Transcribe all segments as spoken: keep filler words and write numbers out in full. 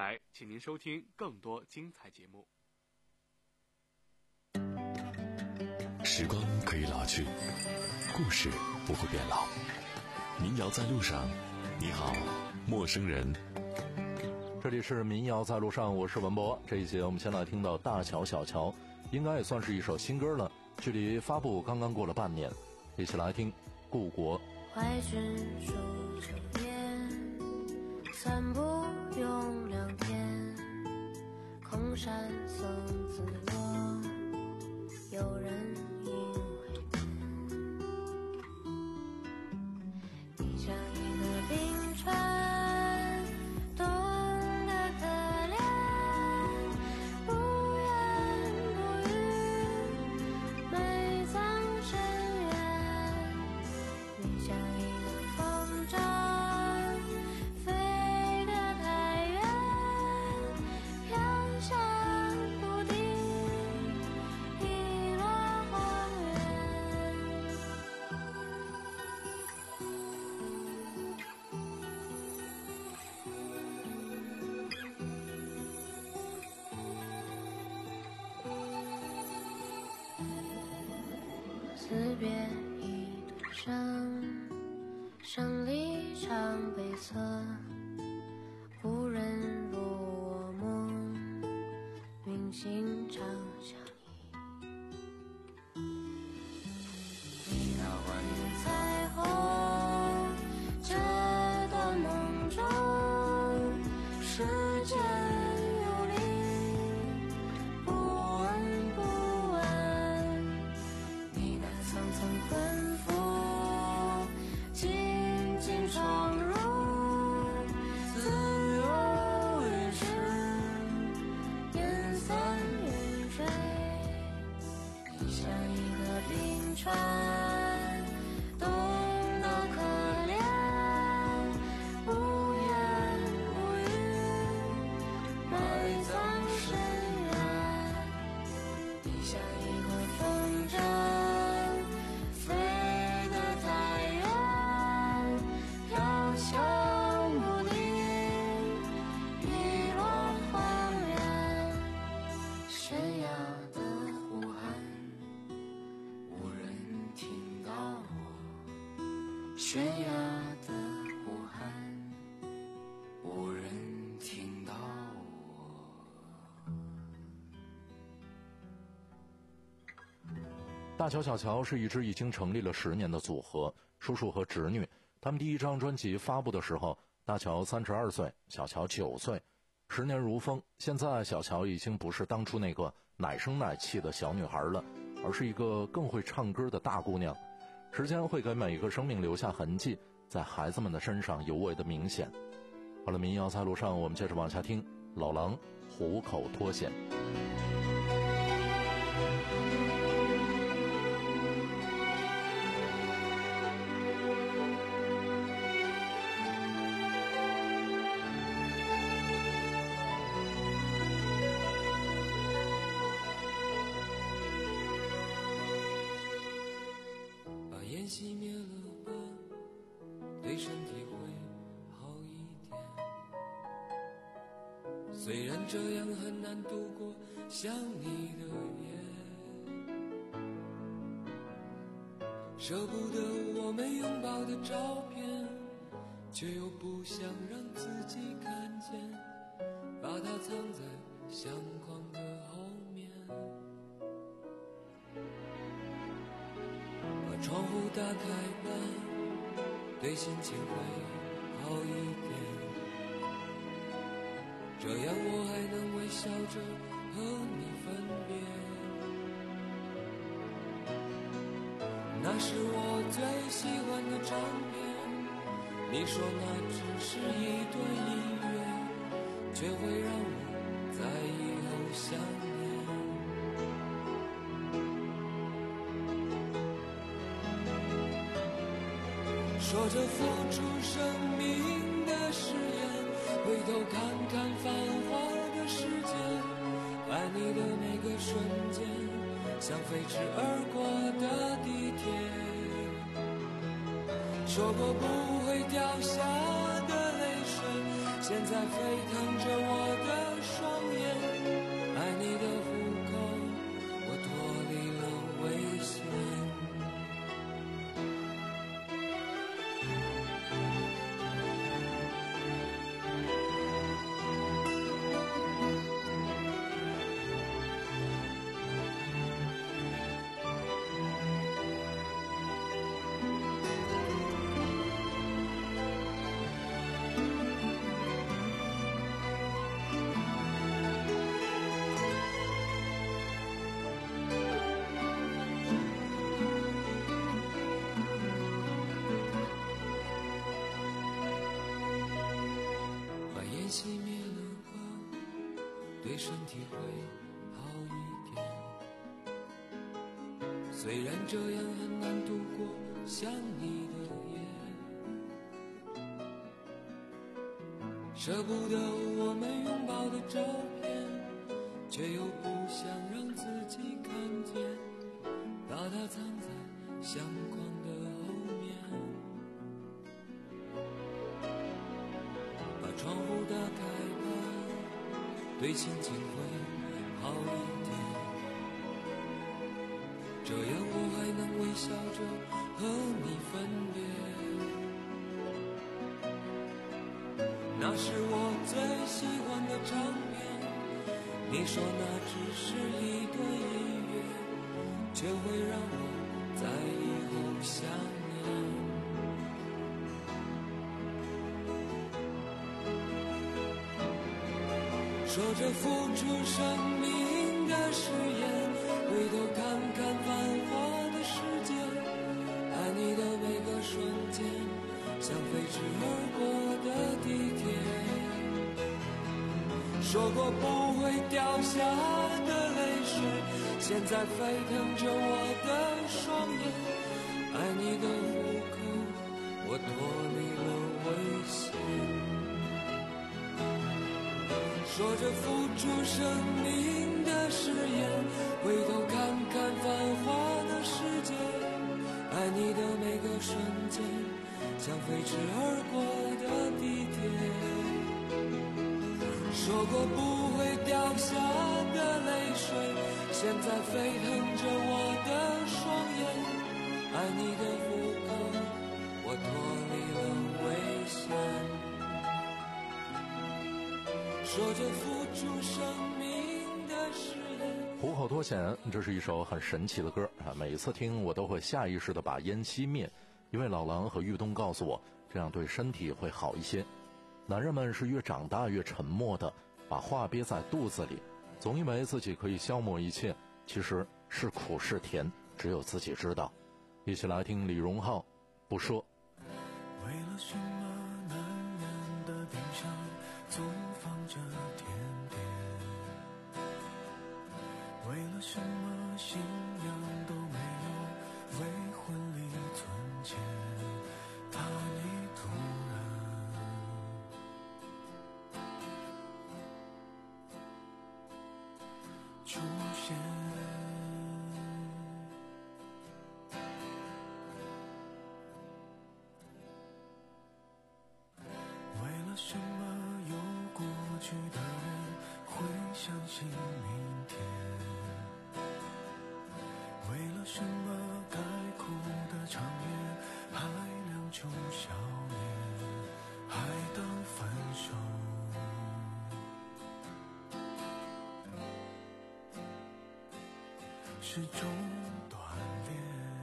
台，请您收听更多精彩节目。 时光可以老去，故事不会变老。民谣在路上，你好，陌生人。 这里是民谣在路上，我是文博。这一节我们先来听到大乔小乔，应该也算是一首新歌了，距离发布刚刚过了半年。一起来听故国。 怀君数九年，散步用两天，空山僧自落，有人应回边。你像一个冰川，冻得可怜，不言不语，埋葬深渊。你像一个风筝，飞得太远，飘向不定，遗落荒原。辞别一途生，胜利常悲侧，无人入我梦，云行长相依。你要还原彩虹，这段梦中，时间游离，不闻不问，你那层层奔赴，紧紧闯入自由与世，烟散云飞。你像一个冰川，冻得可怜，不言不语，埋葬深渊。你像一个风筝，飞得太远，飘向不定，遗落荒原。悬崖的呼喊，无人听到我。悬崖的呼喊，无人听到我。 大乔小乔是一支已经成立了十年的组合，叔叔和侄女。他们第一张专辑发布的时候，大乔三十二岁，小乔九岁。十年如风，现在小乔已经不是当初那个奶声奶气的小女孩了，而是一个更会唱歌的大姑娘。时间会给每一个生命留下痕迹，在孩子们的身上尤为的明显。好了，民谣在路上，我们接着往下听老狼虎口脱险。 把烟熄灭了吧，对身体会好一点。虽然这样很难度过想你的夜，舍不得我们拥抱的照片，却又不想让自己看见，把它藏在相框的后面。把窗户打开吧，对心情会好一点，这样我还能微笑着和你分别。那是我最喜欢的唱片，你说那只是一段音乐，却会让我在以后想念。说着付出生命的誓言，回头看看繁华的世界，爱你的每个瞬间，像飞驰而过的地铁。说过不会掉下的泪水，现在沸腾着我的对身体会好一点。虽然这样很难度过想你的夜，舍不得我们拥抱的照片，却又不想让自己看见，把它藏在相框的后面。把窗户打开吧，对心情会好一点，这样我还能微笑着和你分别。那是我最喜欢的唱片，你说那只是一段音乐，却会让我在以后想念。说着付出生命的誓言，回头看看繁华的世界，爱你的每个瞬间，像飞驰而过的地铁。说过不会掉下的泪水，现在沸腾着我的双眼，爱你的虎口，我脱离了危险。说着付出生命的誓言，回头看看繁华的世界，爱你的每个瞬间，像飞驰而过的地铁。说过不会掉下的泪水，现在沸腾着我的双眼，爱你的虎口，我脱离了危险。说着付出生命的誓言。 虎口脱险，这是一首很神奇的歌啊！每次听我都会下意识的把烟熄灭，因为老狼和玉东告诉我，这样对身体会好一些。男人们是越长大越沉默的，把话憋在肚子里，总以为自己可以消磨一切，其实是苦是甜，只有自己知道。一起来听李荣浩，不说。 为了什么男人的冰箱总放着甜点？为了什么新娘都没有为婚礼存钱？怕你突然出现。为了什么有过去的人会相信明天？为了什么该哭的场面还亮出笑脸，还当分手？是种锻炼。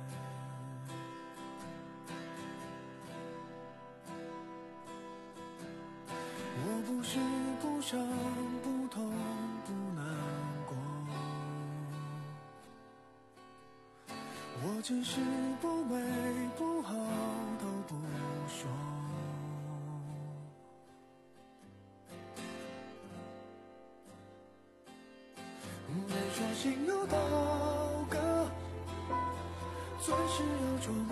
我不是不伤不痛不难过，我只是不美不好都不说。别说心有刀割，钻石要琢磨。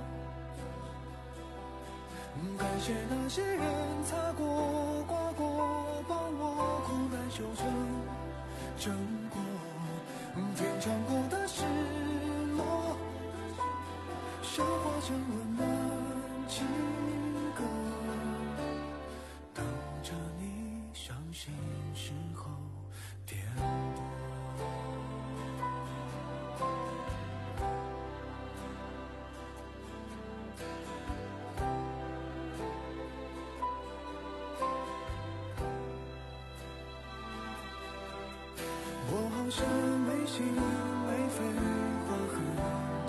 感谢那些人擦过刮过，帮我苦难修成正果。品尝过的失落，消化成温暖情歌，等着你伤心时候点拨。我好像没心没肺话很多，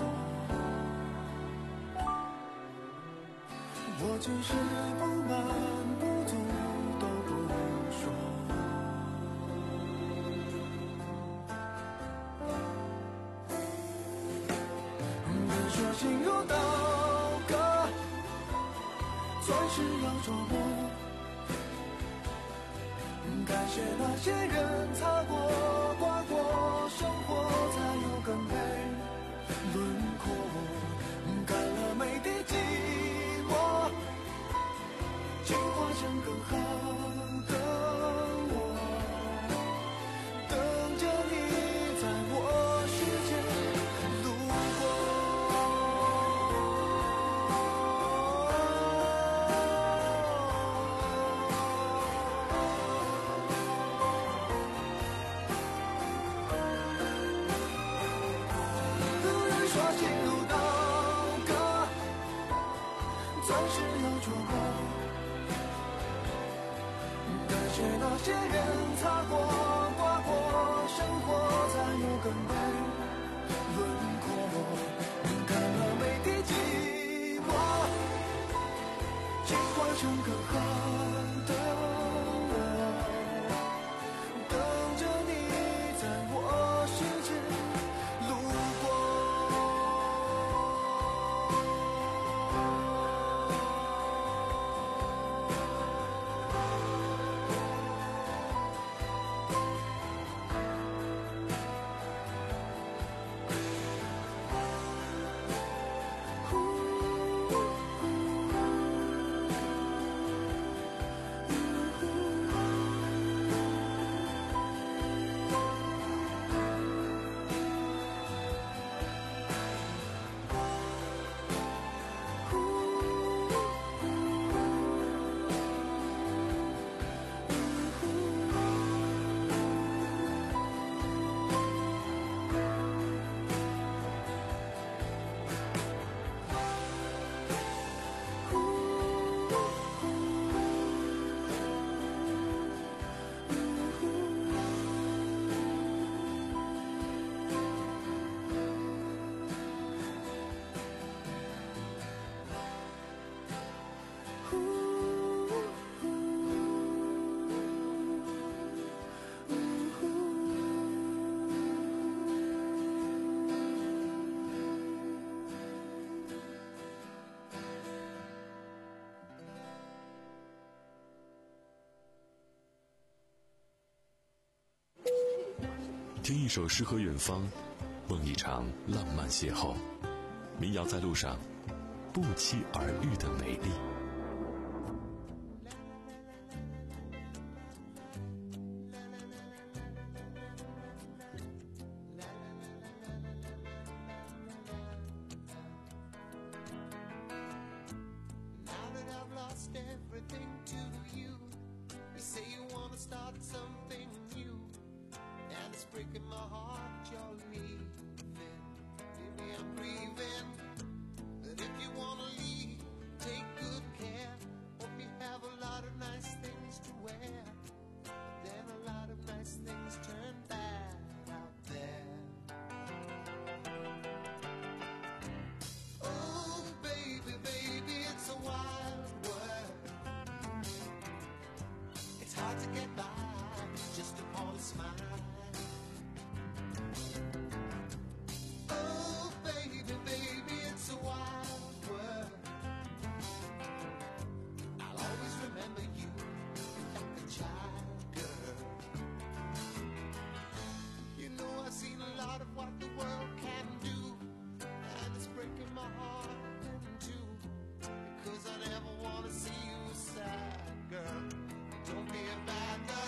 我只是不满不足都不说。别说心有刀割，钻石要琢磨。 感谢那些人擦过刮过，生活才有更配轮廓，干了每滴寂寞，进化成更好的我，等着你在我世界路说进入到歌，钻石要捉摸。感谢那些人擦过、刮过，生活才有更美轮廓。看了每滴寂寞，进化成更好的我，等着你在我世界路过。 听一首诗和远方，梦一场浪漫邂逅。民谣在路上，不期而遇的美丽。 Breaking my heart, you're leaving. Maybe I'm grieving, but if you wanna leave, take good care. Hope you have a lot of nice things to wear, but then a lot of nice things turn bad out there. Oh, baby, baby, it's a wild world. It's hard to get by just upon a smile. Oh, baby, baby, it's a wild world. I'll always remember you like a child, girl. You know I've seen a lot of what the world can do, and it's breaking my heart in two, because I never want to see you sad, girl. Don't be a bad girl.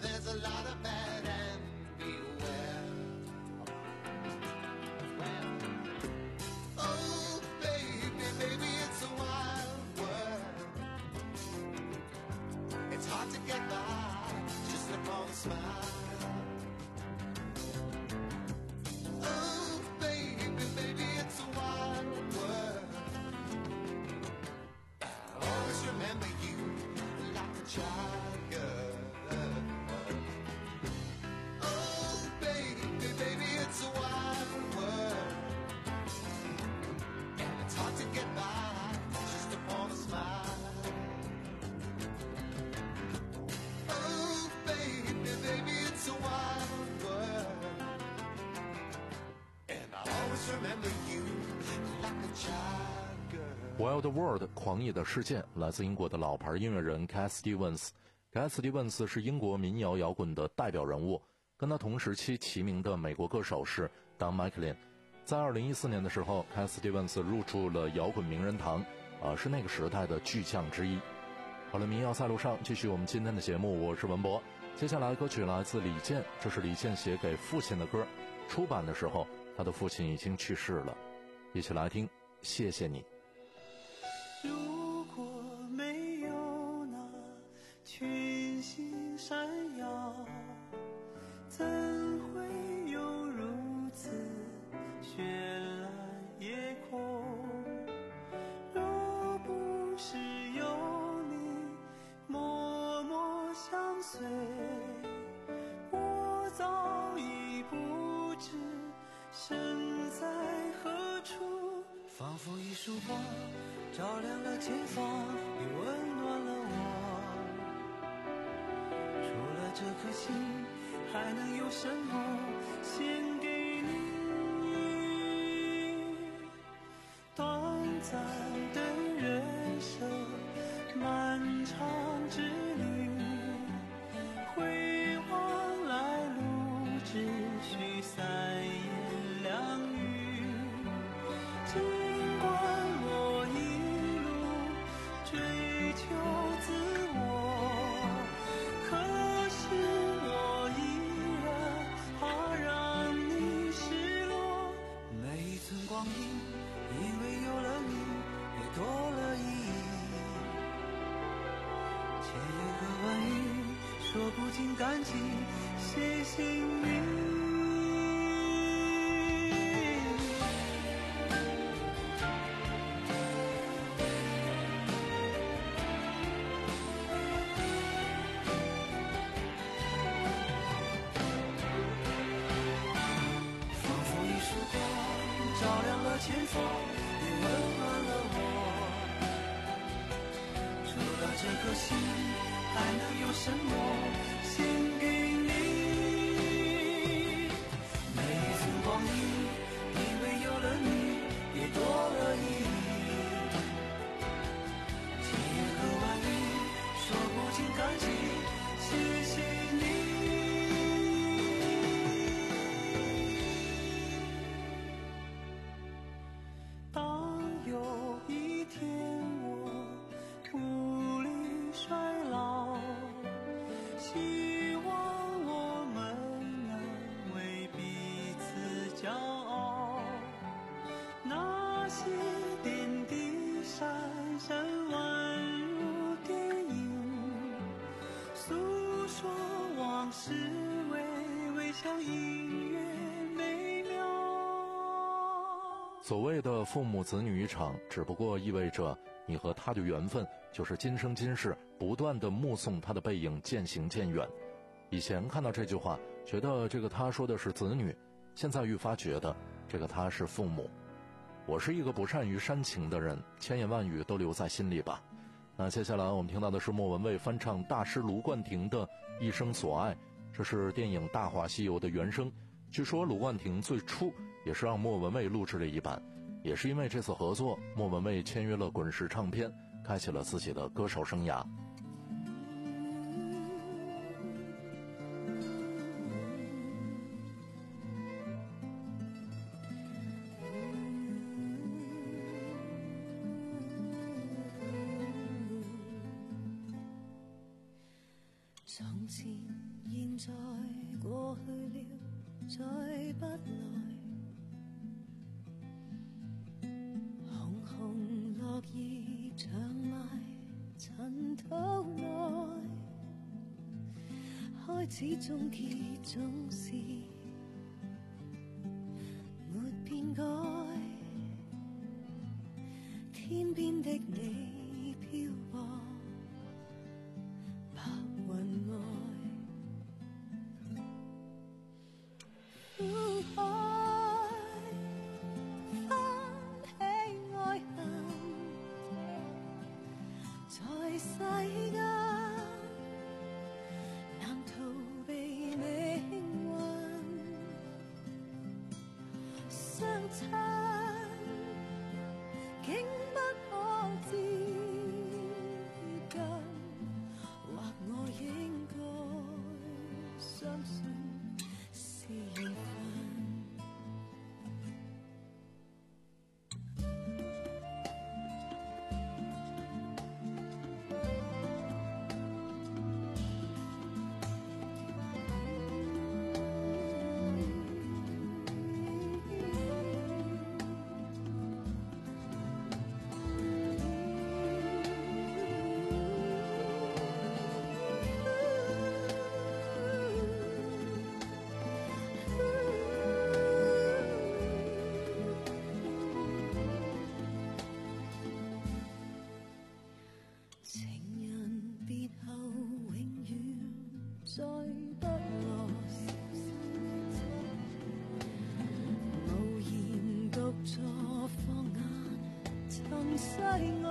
there's a lot of bad and beware. Oh, baby, baby, it's a wild world. It's hard to get by just upon a smile. Oh, baby, baby, it's a wild world. I'll always remember you like a child girl. Oh, baby, baby, it's a wild world. And it's hard to get by just upon a smile. Oh, baby, baby, it's a wild world. And I'll always remember you like a child girl. Wild World 狂野的世界来自英国的老牌音乐人 Cat Stevens。Cat Stevens 是英国民谣摇滚的代表人物，跟他同时期齐名的美国歌手是 Don McLean。在二零一四年的时候 Cat Stevens 入驻了摇滚名人堂，呃，是那个时代的巨匠之一。好了，民谣赛路上继续我们今天的节目，我是文博。接下来歌曲来自李健，这是李健写给父亲的歌，出版的时候他的父亲已经去世了。一起来听，谢谢你。 如果没有那群星闪耀，怎会有如此绚烂夜空？若不是有你默默相随，我早已不知身在何处。仿佛一束光照亮了前方，也温暖了我。除了这颗心，还能有什么献给你？短暂的人生，漫长之旅，回望来路，只需三言两语。尽管我一路追求自我，可是我依然怕让你失落。每一寸光阴，因为有了你，也多了意义。千言和万语，说不尽感激，谢谢你。照亮了前方，也温暖了我。除了这颗心，还能有什么献给你？每一寸光阴，因为有了你，也多了意义。千言和万语，说不尽感激，谢谢你。 所谓的父母子女一场，只不过意味着你和他的缘分就是今生今世不断的目送他的背影渐行渐远。以前看到这句话，觉得这个他说的是子女，现在愈发觉得这个他是父母。我是一个不善于煽情的人，千言万语都留在心里吧。那接下来我们听到的是莫文蔚翻唱大师卢冠廷的《一生所爱》，这是电影《大话西游》的原声。据说卢冠廷最初也是让莫文蔚录制了一版，也是因为这次合作，莫文蔚签约了滚石唱片，开启了自己的歌手生涯。 从前現在過去了，再不來。紅紅落葉長埋塵土內，開始終結總是沒變改。天邊的你飄泊白雲外，苦海翻起愛恨，在世間難逃避命運，相親竟不可接近，或我應該相信是緣分。情人別後永遠再不落，無言獨坐放眼塵世外，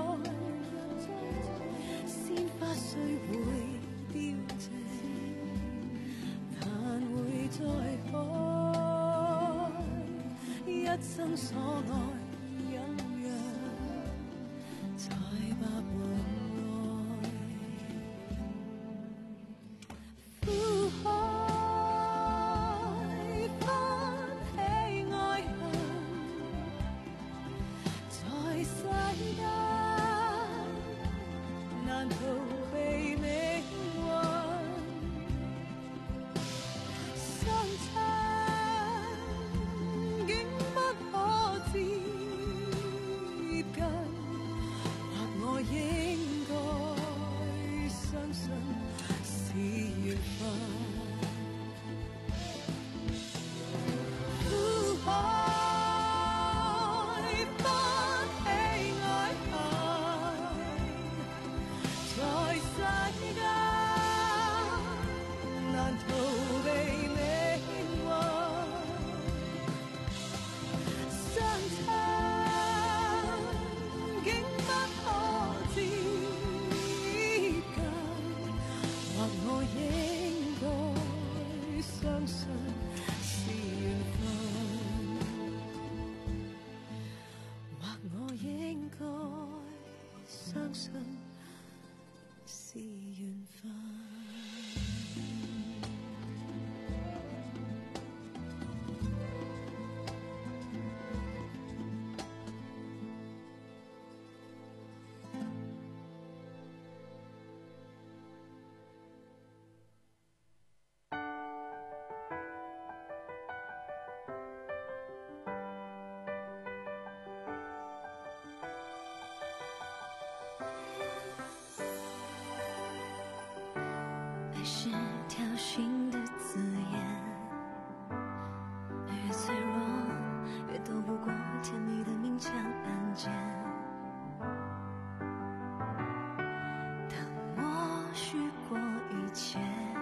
鮮花雖會凋謝，但會再開，一生所愛隱約在白雲外，苦海翻起愛恨，在世間難逃避命運，相親竟不可接近，或我應該相信是緣分。苦海翻起愛恨，在世間難逃避命運，相親竟不可接近，或我應該相信是緣分，或我應該相信是緣分。爱是挑衅的字眼，越脆弱越斗不过甜蜜的明枪暗箭。当我许过一切，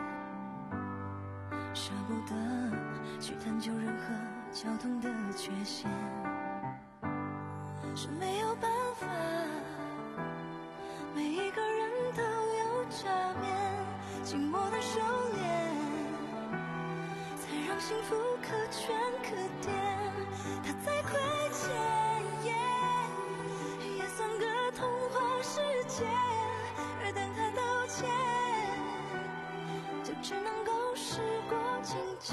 舍不得去探究任何交通的缺陷，是没有办法，每一个人都有假面，寂寞的收敛，才让幸福可圈可点。它再亏欠，也算个童话世界。而等他道歉，就只能够时过境迁。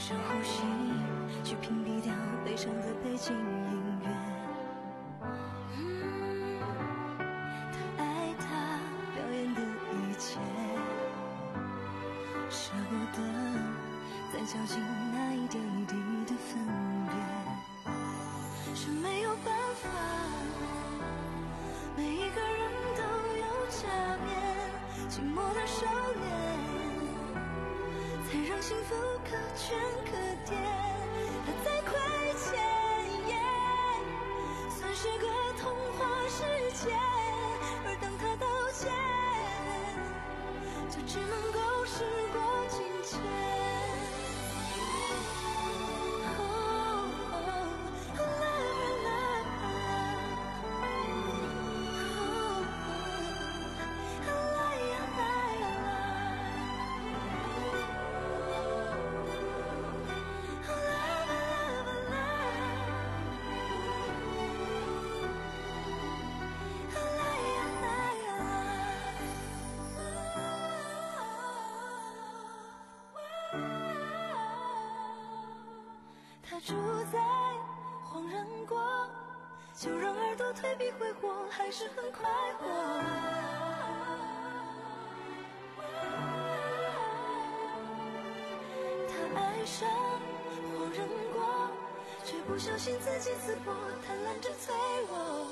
深呼吸，去屏蔽掉悲伤的背景音乐。嗯，太爱他表演的一切，舍不得再较劲那一点一滴的分别，是没有办法，每一个人都有假面，寂寞的少年才让幸福可圈可点。他在亏欠，算是个童话世界，而当他道歉，就只能够时过境迁。他住在恍然过，就让耳朵退避挥霍，还是很快活。他爱上恍然过，却不小心自己刺破，贪婪着脆弱。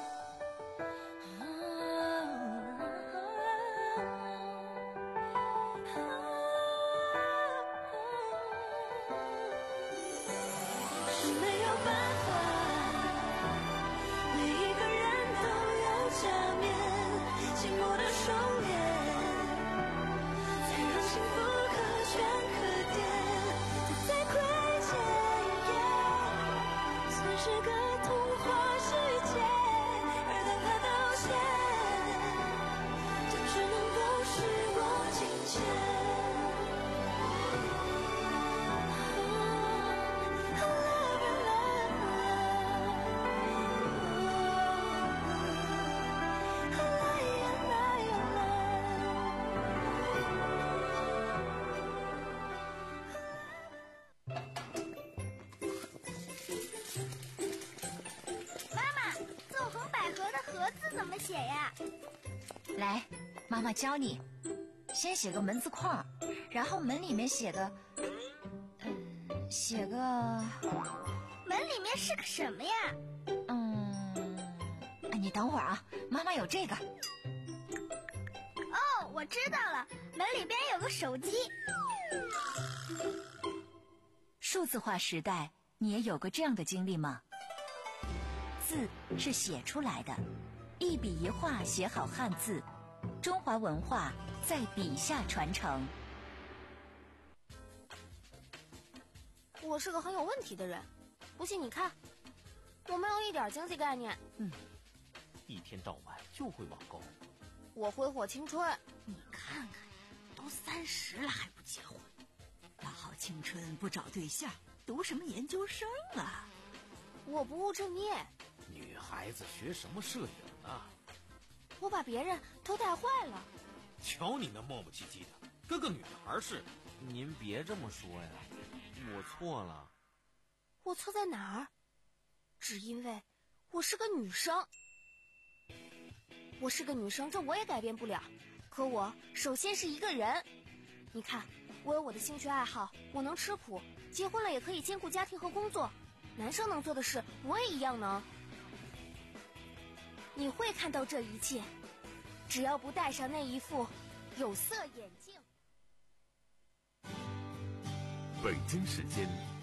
写呀？来，妈妈教你，先写个门字框，然后门里面写个，嗯，写个， 门里面是个什么呀？ 嗯，你等会儿啊，妈妈有这个。 哦，我知道了，门里边有个手机。 数字化时代，你也有过这样的经历吗？字是写出来的。一笔一画写好汉字，中华文化在笔下传承。 我是个很有问题的人，不信你看，我没有一点经济概念。 嗯，一天到晚就会网购。 我挥霍青春。 你看看，都三十了还不结婚，大好青春不找对象，读什么研究生啊？ 我不务正业。 女孩子学什么摄影啊？ 我把别人都带坏了。 瞧你那磨磨唧唧的，跟个女孩似的。 您别这么说呀，我错了。 我错在哪儿？只因为我是个女生。我是个女生，这我也改变不了。可我首先是一个人。你看，我有我的兴趣爱好，我能吃苦，结婚了也可以兼顾家庭和工作。男生能做的事，我也一样能。你会看到这一切，只要不戴上那一副有色眼镜。 北京时间